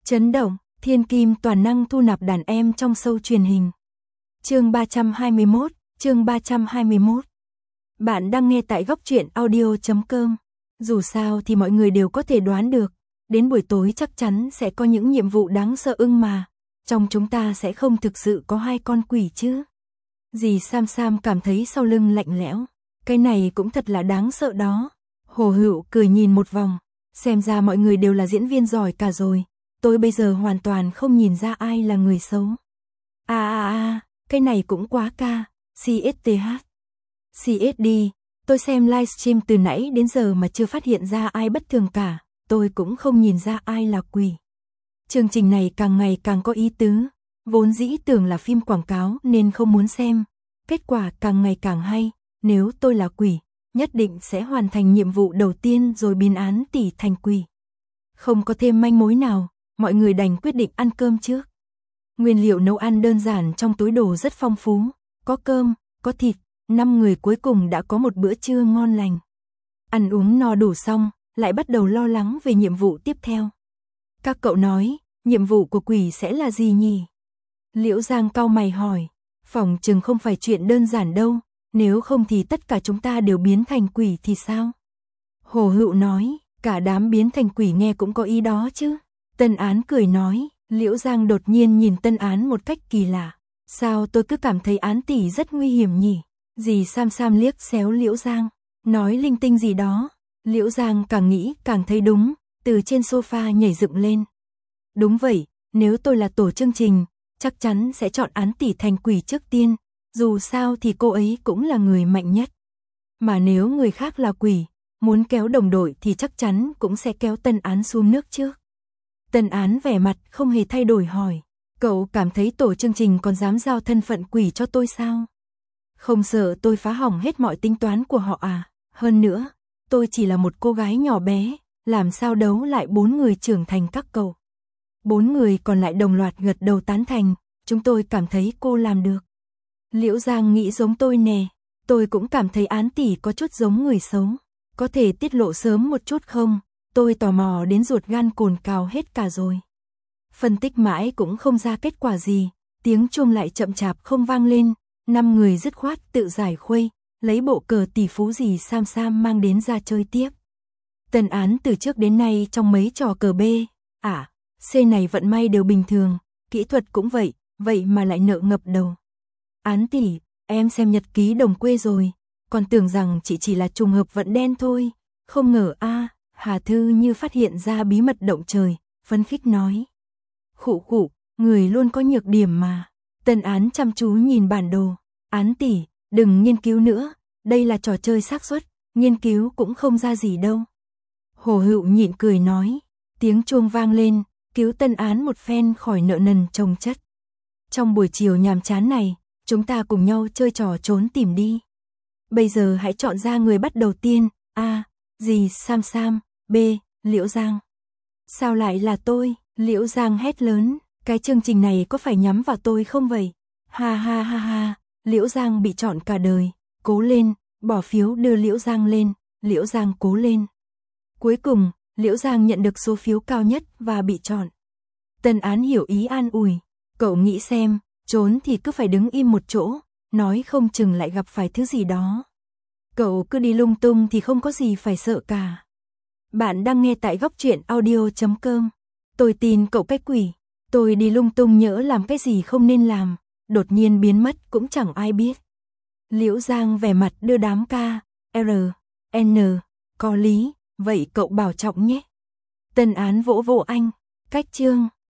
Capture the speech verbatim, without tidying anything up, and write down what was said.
Chấn động, thiên kim toàn năng thu nạp đàn em trong show truyền hình. Chương ba trăm hai mươi mốt, chương ba trăm hai mươi mốt. Bạn đang nghe tại góc truyện audio chấm com. Dù sao thì mọi người đều có thể đoán được, đến buổi tối chắc chắn sẽ có những nhiệm vụ đáng sợ ưng mà. Trong chúng ta sẽ không thực sự có hai con quỷ chứ. Dì Sam Sam cảm thấy sau lưng lạnh lẽo. Cái này cũng thật là đáng sợ đó. Hồ Hựu cười nhìn một vòng. Xem ra mọi người đều là diễn viên giỏi cả rồi. Tôi bây giờ hoàn toàn không nhìn ra ai là người xấu. À à à, cái này cũng quá ca. xê ét tê hát. xê ét đi, tôi xem livestream từ nãy đến giờ mà chưa phát hiện ra ai bất thường cả. Tôi cũng không nhìn ra ai là quỷ. Chương trình này càng ngày càng có ý tứ. Vốn dĩ tưởng là phim quảng cáo nên không muốn xem. Kết quả càng ngày càng hay. Nếu tôi là quỷ, nhất định sẽ hoàn thành nhiệm vụ đầu tiên rồi biến án tỷ thành quỷ. Không có thêm manh mối nào, mọi người đành quyết định ăn cơm trước. Nguyên liệu nấu ăn đơn giản trong túi đồ rất phong phú. Có cơm, có thịt, năm người cuối cùng đã có một bữa trưa ngon lành. Ăn uống no đủ xong, lại bắt đầu lo lắng về nhiệm vụ tiếp theo. Các cậu nói, nhiệm vụ của quỷ sẽ là gì nhỉ? Liễu Giang cau mày hỏi, phỏng chừng không phải chuyện đơn giản đâu, nếu không thì tất cả chúng ta đều biến thành quỷ thì sao? Hồ Hựu nói, cả đám biến thành quỷ nghe cũng có ý đó chứ. Tân Án cười nói, Liễu Giang đột nhiên nhìn Tân Án một cách kỳ lạ. Sao tôi cứ cảm thấy Án tỷ rất nguy hiểm nhỉ? Dì Sam Sam liếc xéo Liễu Giang, nói linh tinh gì đó. Liễu Giang càng nghĩ càng thấy đúng, từ trên sofa nhảy dựng lên. Đúng vậy, nếu tôi là tổ chương trình, chắc chắn sẽ chọn Án tỷ thành quỷ trước tiên. Dù sao thì cô ấy cũng là người mạnh nhất. Mà nếu người khác là quỷ, muốn kéo đồng đội thì chắc chắn cũng sẽ kéo Tân Án xuống nước trước. Tân Án vẻ mặt không hề thay đổi hỏi, cậu cảm thấy tổ chương trình còn dám giao thân phận quỷ cho tôi sao? Không sợ tôi phá hỏng hết mọi tính toán của họ à? Hơn nữa, tôi chỉ là một cô gái nhỏ bé, làm sao đấu lại bốn người trưởng thành các cậu. Bốn người còn lại đồng loạt gật đầu tán thành, chúng tôi cảm thấy cô làm được. Liễu Giang nghĩ giống tôi nè, tôi cũng cảm thấy Án tỷ có chút giống người xấu. Có thể tiết lộ sớm một chút không? Tôi tò mò đến ruột gan cồn cào hết cả rồi. Phân tích mãi cũng không ra kết quả gì, tiếng chuông lại chậm chạp không vang lên. Năm người dứt khoát tự giải khuây, lấy bộ cờ tỷ phú dì Sam Sam mang đến ra chơi tiếp. Tân Án từ trước đến nay trong mấy trò cờ B, à, C này vận may đều bình thường, kỹ thuật cũng vậy, vậy mà lại nợ ngập đầu. Án tỷ, em xem nhật ký đồng quê rồi, còn tưởng rằng chị chỉ là trùng hợp vận đen thôi, không ngờ a. Hà Thư như phát hiện ra bí mật động trời, phấn khích nói. Khụ khụ, người luôn có nhược điểm mà. Tân Án chăm chú nhìn bản đồ, Án tỷ, đừng nghiên cứu nữa, đây là trò chơi xác suất, nghiên cứu cũng không ra gì đâu. Hồ Hựu nhịn cười nói, tiếng chuông vang lên, cứu Tân Án một phen khỏi nợ nần chồng chất. Trong buổi chiều nhàm chán này, chúng ta cùng nhau chơi trò trốn tìm đi. Bây giờ hãy chọn ra người bắt đầu tiên, A, dì Sam Sam, B, Liễu Giang. Sao lại là tôi? Liễu Giang hét lớn, cái chương trình này có phải nhắm vào tôi không vậy? Ha ha ha ha, Liễu Giang bị chọn cả đời, cố lên, bỏ phiếu đưa Liễu Giang lên, Liễu Giang cố lên. Cuối cùng, Liễu Giang nhận được số phiếu cao nhất và bị chọn. Tân Án hiểu ý an ủi, cậu nghĩ xem, trốn thì cứ phải đứng im một chỗ, nói không chừng lại gặp phải thứ gì đó. Cậu cứ đi lung tung thì không có gì phải sợ cả. Bạn đang nghe tại góc truyện audio chấm com. Tôi tin cậu cái quỷ, tôi đi lung tung nhỡ làm cái gì không nên làm, đột nhiên biến mất cũng chẳng ai biết. Liễu Giang vẻ mặt đưa đám ca, R, N, có lý, vậy cậu bảo trọng nhé. Tân Án vỗ vỗ anh, cách chương.